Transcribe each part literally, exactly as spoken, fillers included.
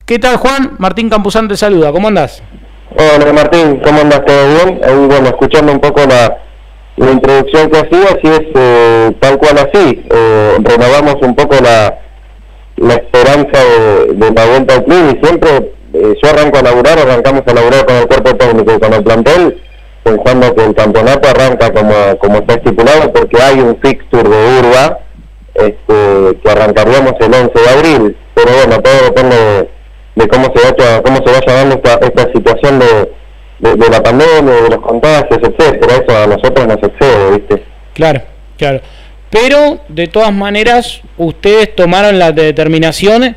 ¿Qué tal, Juan? Martín Campuzano te saluda, ¿cómo andás? Hola Martín, ¿cómo andas? ¿Todo bien? Ahí, bueno, escuchando un poco la, la introducción que hacía, así es, eh, tal cual así, eh, renovamos un poco la, la esperanza de, de la vuelta al club y siempre, eh, yo arranco a laburar, arrancamos a laburar con el cuerpo técnico y con el plantel, pensando que el campeonato arranca como, como está estipulado, porque hay un fixture de Urba, este, que arrancaríamos el once de abril, pero bueno, todo depende de, de cómo se vaya, cómo se vaya dando esta, esta situación de, de, de la pandemia, de los contagios, etcétera. Eso a nosotros nos excede, ¿viste? Claro, claro. Pero, de todas maneras, ustedes tomaron la determinación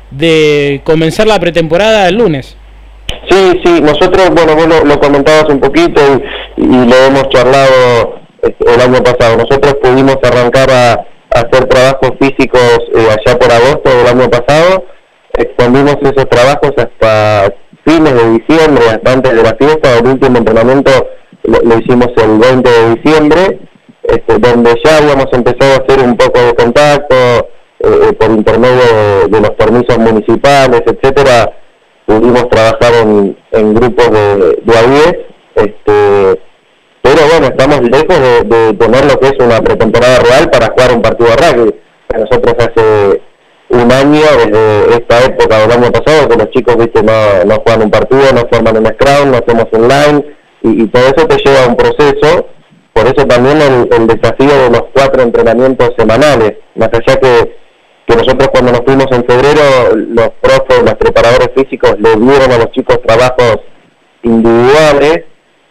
de comenzar la pretemporada el lunes. Sí, sí, nosotros, bueno, vos lo, lo comentabas un poquito y, y lo hemos charlado el año pasado. Nosotros pudimos arrancar a, a hacer trabajos físicos eh, allá por agosto del año pasado. Extendimos esos trabajos hasta fines de diciembre, hasta antes de la fiesta. El último entrenamiento lo, lo hicimos el veinte de diciembre, este, donde ya habíamos empezado a hacer un poco de contacto eh, por intermedio de, de los permisos municipales, etcétera. Pudimos trabajar en, en grupos de, de A diez, este, pero bueno, estamos lejos de, de tener lo que es una pretemporada real para jugar un partido de rugby. Nosotros hace un año, desde esta época del año pasado, que los chicos, viste, no, no juegan un partido, no forman un scrum, no hacemos online, y, y todo eso te lleva a un proceso. Por eso también el, el desafío de los cuatro entrenamientos semanales, más allá que, que nosotros cuando nos fuimos en febrero, los profes, los preparadores físicos le dieron a los chicos trabajos individuales.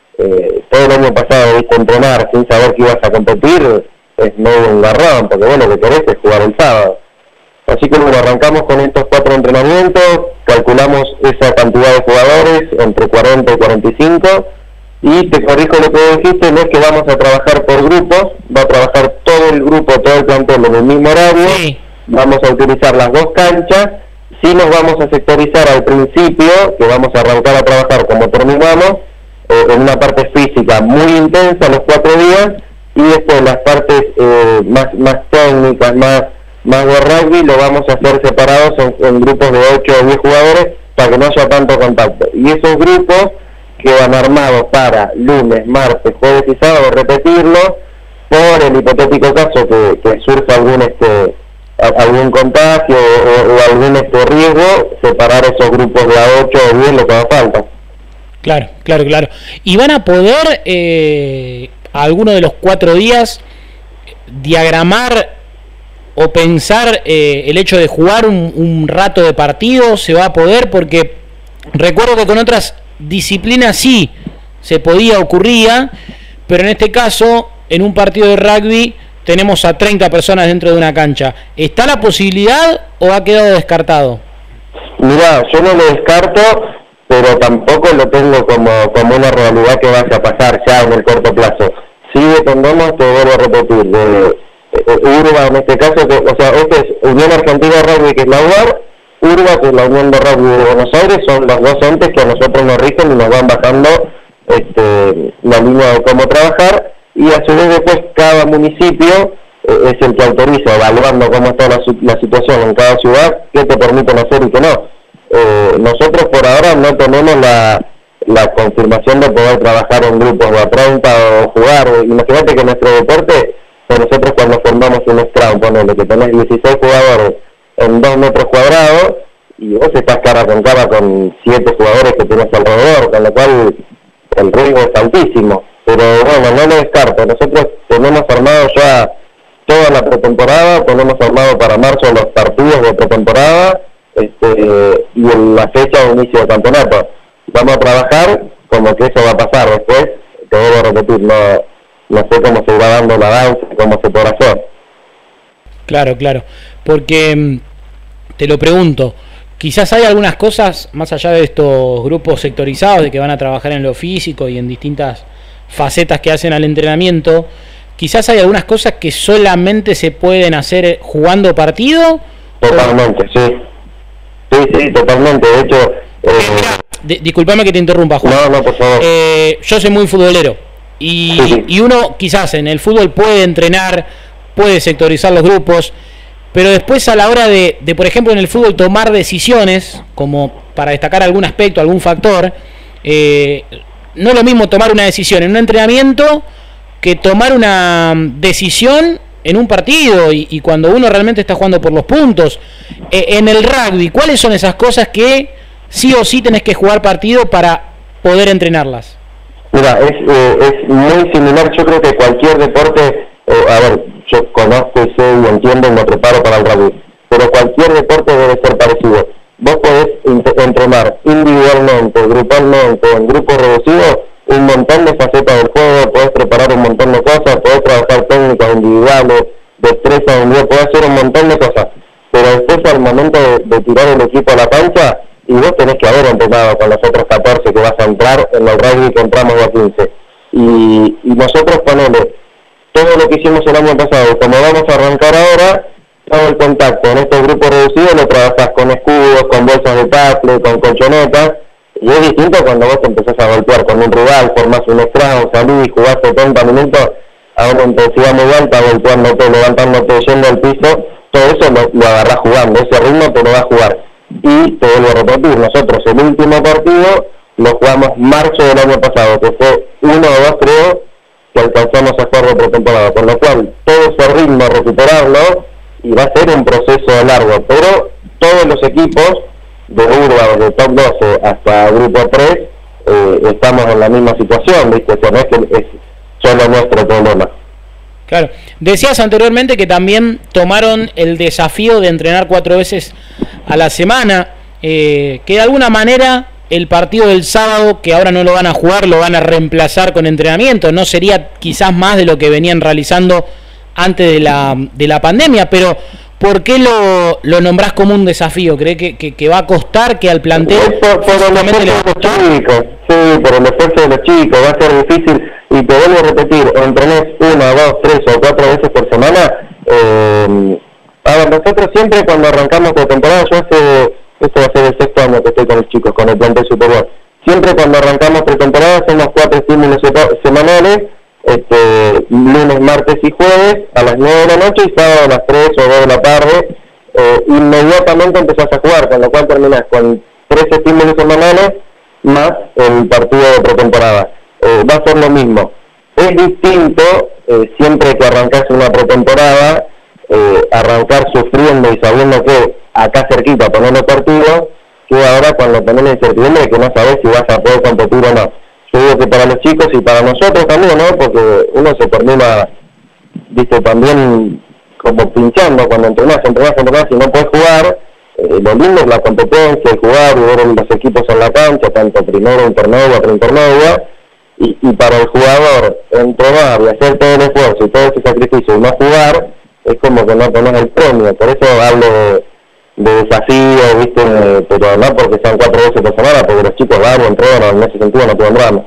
Eh, todo el año pasado, viste, entrenar sin saber que ibas a competir es medio un garrón, porque bueno, lo que querés es jugar el sábado. Así que bueno, arrancamos con estos cuatro entrenamientos, calculamos esa cantidad de jugadores, entre cuarenta y cuarenta y cinco, y te corrijo lo que dijiste, no es que vamos a trabajar por grupos, va a trabajar todo el grupo, todo el plantel en el mismo horario, sí. Vamos a utilizar las dos canchas, sí nos vamos a sectorizar al principio, que vamos a arrancar a trabajar como terminamos, eh, en una parte física muy intensa los cuatro días, y después las partes eh, más, más técnicas, más... más de rugby, lo vamos a hacer separados en, en grupos de ocho o diez jugadores para que no haya tanto contacto. Y esos grupos quedan armados para lunes, martes, jueves y sábado repetirlo, por el hipotético caso que, que surja algún este algún contagio o, o algún este riesgo, separar esos grupos de a ocho o diez, lo que haga falta. Claro, claro, claro. ¿Y van a poder eh, alguno de los cuatro días diagramar o pensar eh, el hecho de jugar un, un rato de partido? ¿Se va a poder? Porque recuerdo que con otras disciplinas sí se podía, ocurría, pero en este caso, en un partido de rugby, tenemos a treinta personas dentro de una cancha. ¿Está la posibilidad o ha quedado descartado? Mirá, yo no lo descarto, pero tampoco lo tengo como, como una realidad que vaya a pasar ya en el corto plazo. Sí dependemos, te vuelvo a repetir, de Urba en este caso, que, o sea, este es Unión Argentina de Rugby, que es la U A R, Urba, que es la Unión de Rugby de Buenos Aires, son los dos entes que a nosotros nos rigen y nos van bajando este, la línea de cómo trabajar, y a su vez después cada municipio eh, es el que autoriza, evaluando cómo está la, la situación en cada ciudad, qué te permiten hacer y qué no. Eh, nosotros por ahora no tenemos la, la confirmación de poder trabajar en grupos de a treinta o jugar. Imagínate que nuestro deporte, nosotros cuando formamos un scrum, ponele que tenés dieciséis jugadores en dos metros cuadrados, y vos estás cara con cara con siete jugadores que tenés alrededor, con lo cual el riesgo es altísimo. Pero bueno, no lo descarto. Nosotros tenemos armado ya toda la pretemporada, tenemos armado para marzo los partidos de pretemporada, este, y en la fecha de inicio del campeonato. Vamos a trabajar como que eso va a pasar. Después, te vuelvo a repetir, no... no sé cómo se va dando la danza, cómo se podrá hacer. Claro, claro, porque te lo pregunto, quizás hay algunas cosas, más allá de estos grupos sectorizados, de que van a trabajar en lo físico y en distintas facetas que hacen al entrenamiento, quizás hay algunas cosas que solamente se pueden hacer jugando partido. Totalmente, o... sí. Sí, sí, totalmente, de hecho... Eh... Di disculpame que te interrumpa, Juan. No, no, por favor. Eh, yo soy muy futbolero. Y, y uno quizás en el fútbol puede entrenar, puede sectorizar los grupos, pero después a la hora de, de, por ejemplo, en el fútbol tomar decisiones, como para destacar algún aspecto, algún factor, eh, no es lo mismo tomar una decisión en un entrenamiento que tomar una decisión en un partido y, y cuando uno realmente está jugando por los puntos. Eh, en el rugby, ¿cuáles son esas cosas que sí o sí tenés que jugar partido para poder entrenarlas? Mira, es, eh, es muy similar, yo creo que cualquier deporte, eh, a ver, yo conozco y sé y entiendo y me preparo para el rugby, pero cualquier deporte debe ser parecido. Vos podés entrenar individualmente, grupalmente, en grupos reducidos, un montón de facetas del juego, podés preparar un montón de cosas, podés trabajar técnicas individuales, destrezas individuales, podés hacer un montón de cosas, pero después al momento de, de tirar el equipo a la cancha, y vos tenés que haber entrenado con los otros catorce que vas a entrar en el rugby que entramos a quince. Y, y nosotros ponele todo lo que hicimos el año pasado, como vamos a arrancar ahora, todo el contacto en estos grupos reducidos lo trabajás con escudos, con bolsas de tackle, con colchonetas, y es distinto cuando vos te empezás a golpear con un rival, formás un scrum, salís y jugás setenta minutos a una intensidad muy alta, golpeándote, levantándote, yendo al piso, todo eso lo, lo agarrás jugando, ese ritmo te lo vas a jugar. Y te vuelvo a repetir, nosotros el último partido lo jugamos marzo del año pasado, que fue uno o dos creo que alcanzamos a jugar de pretemporada, con lo cual todo ese ritmo recuperarlo y va a ser un proceso largo, pero todos los equipos de Urba, de top doce hasta grupo tres, eh, estamos en la misma situación, ¿viste? O sea, no es que es solo nuestro problema. Claro, decías anteriormente que también tomaron el desafío de entrenar cuatro veces a la semana, eh, que de alguna manera el partido del sábado, que ahora no lo van a jugar, lo van a reemplazar con entrenamiento, no sería quizás más de lo que venían realizando antes de la, de la pandemia, pero ¿por qué lo, lo nombrás como un desafío? ¿Cree que, que, que va a costar que al plantel... Por, por el esfuerzo de los chicos, sí, por el esfuerzo de los chicos, va a ser difícil, y te vuelvo a repetir, entrenés una, dos, tres o cuatro veces por semana. eh, a ver, nosotros siempre cuando arrancamos la temporada, yo hace, esto va a ser el sexto año que estoy con los chicos, con el plantel superior, siempre cuando arrancamos pretemporada hacemos cuatro estímulos semanales, este, lunes, martes y jueves a las nueve de la noche y sábado a las tres o dos de la tarde, eh, inmediatamente empezás a jugar, con lo cual terminás con tres estímulos semanales más el partido de pretemporada. Eh, va a ser lo mismo. Es distinto, eh, siempre que arrancás una pretemporada, eh, arrancar sufriendo y sabiendo que acá cerquita poner los partidos, que ahora cuando tenés la incertidumbre que no sabés si vas a poder competir o no. Yo digo que para los chicos y para nosotros también, ¿no? Porque uno se termina, viste, también como pinchando cuando entrenás, entrenás, entrenás y no puedes jugar. Eh, lo lindo es la competencia, el jugar y ver los equipos en la cancha, tanto primero, intermedia, preintermedia. Y, y para el jugador entrenar y hacer todo el esfuerzo y todo ese sacrificio y no jugar, es como que no tenés el premio. Por eso hablo de, de desafío, ¿viste? Eh, pero no porque sean cuatro veces por semana, porque los chicos van, entrenan, en ese sentido no pueden drama.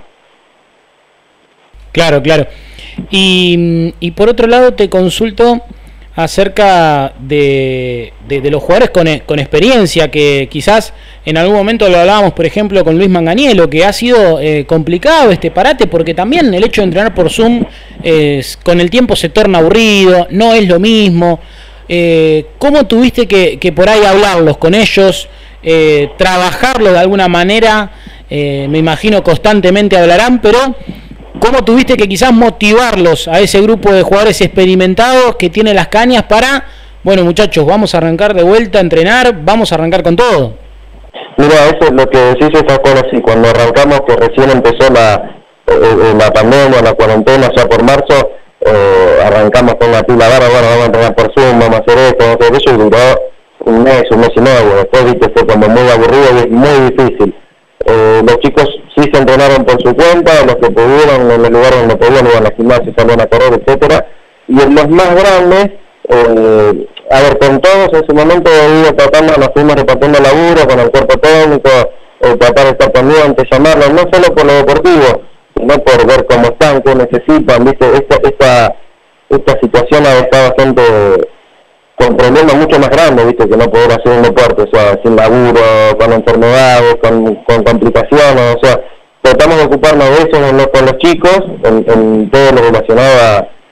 Claro, claro. Y, y por otro lado te consulto acerca de, de, de los jugadores con, con experiencia, que quizás en algún momento lo hablábamos, por ejemplo, con Luis Manganiello, que ha sido eh, complicado este parate, porque también el hecho de entrenar por Zoom eh, con el tiempo se torna aburrido, no es lo mismo. Eh, ¿Cómo tuviste que, que por ahí hablarlos con ellos, eh, trabajarlo de alguna manera? Eh, me imagino constantemente hablarán, pero ¿cómo tuviste que quizás motivarlos a ese grupo de jugadores experimentados que tienen las cañas para, bueno muchachos, vamos a arrancar de vuelta a entrenar, vamos a arrancar con todo? Mira, eso es lo que decís, esa cosa así, cuando arrancamos, que recién empezó la, eh, la pandemia, la cuarentena, ya por marzo, eh, arrancamos con la pila barra, bueno, vamos a entrenar por Zoom, vamos a hacer esto, vamos a hacer eso, y duró un mes, un mes y medio, después viste, fue como muy aburrido y es muy difícil. Eh, los chicos sí se entrenaron por su cuenta, los que pudieron, en el lugar donde podían, iban al gimnasio, salían a correr, etcétera. Y en los más grandes, eh, a ver, con todos en su momento iba tratando, nos fuimos repartiendo laburo con el cuerpo técnico, eh, tratar de estar pendientes, llamarlos, no solo por lo deportivo, sino por ver cómo están, qué necesitan, viste, esta, esta, esta situación ha dejado bastante con problemas mucho más grandes, viste, que no poder hacer un deporte, o sea, sin laburo, con enfermedades, con, con complicaciones, o sea, tratamos de ocuparnos de eso con los, con los chicos, en, en todo lo relacionado a,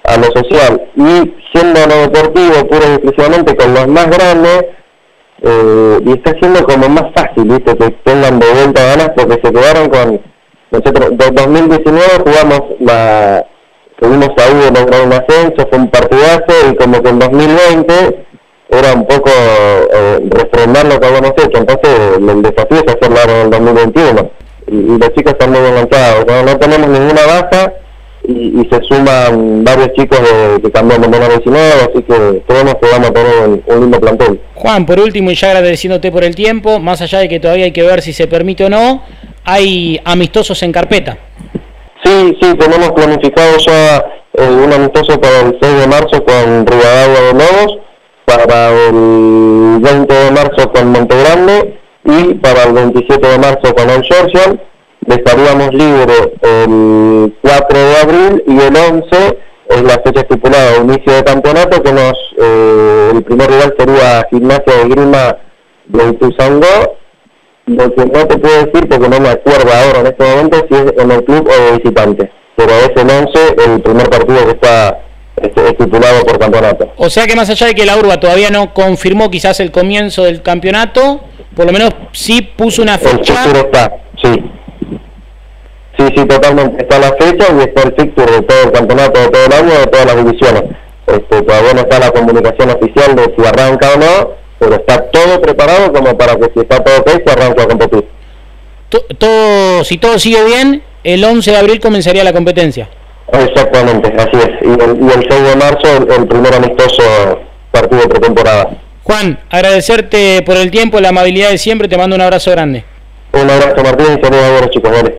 a lo social. Y siendo lo deportivo puro y exclusivamente con los más grandes, eh, y está siendo como más fácil, ¿viste? Que tengan de vuelta ganas, porque se quedaron con... Nosotros, en dos mil diecinueve jugamos la... Tuvimos a Hugo lograr un ascenso, fue un partidazo, y como que en dos mil veinte era un poco eh, refrendar lo que habíamos hecho. Entonces el desafío es hacerlo en el dos mil veintiuno. Y, y los chicos están muy enganchados. No, no tenemos ninguna baja, y, y se suman varios chicos de, que cambian de menor diecinueve, así que creemos que vamos a tener un, un lindo plantel. Juan, por último, y ya agradeciéndote por el tiempo, más allá de que todavía hay que ver si se permite o no, hay amistosos en carpeta. Sí, sí, tenemos planificado ya eh, un amistoso para el seis de marzo con Rivadavia de Lobos, para el veinte de marzo con Montegrande y para el veintisiete de marzo con el Georgian. Estaríamos libres el cuatro de abril, y el once es la fecha estipulada de inicio de campeonato, que nos eh, el primer rival sería Gimnasia de Grima de Ituzaingó. Lo que no te puedo decir, porque no me acuerdo ahora en este momento, si es en el club o de visitante, pero es el once el primer partido que está estipulado por campeonato. O sea que más allá de que la Urba todavía no confirmó quizás el comienzo del campeonato, por lo menos sí puso una fecha. El fixture está, sí. Sí, sí, totalmente. Está la fecha y está el fixture de todo el campeonato, de todo el año, de todas las divisiones. Este, todavía no está la comunicación oficial de si arranca o no, pero está todo preparado como para que si está todo ok, se arranque a competir. Todo, si todo sigue bien, el once de abril comenzaría la competencia. Exactamente, así es. Y el, y el seis de marzo, el, el primer amistoso partido de pretemporada. Juan, agradecerte por el tiempo, la amabilidad de siempre, te mando un abrazo grande. Un abrazo, Martín, y saludos a los chicos, vale.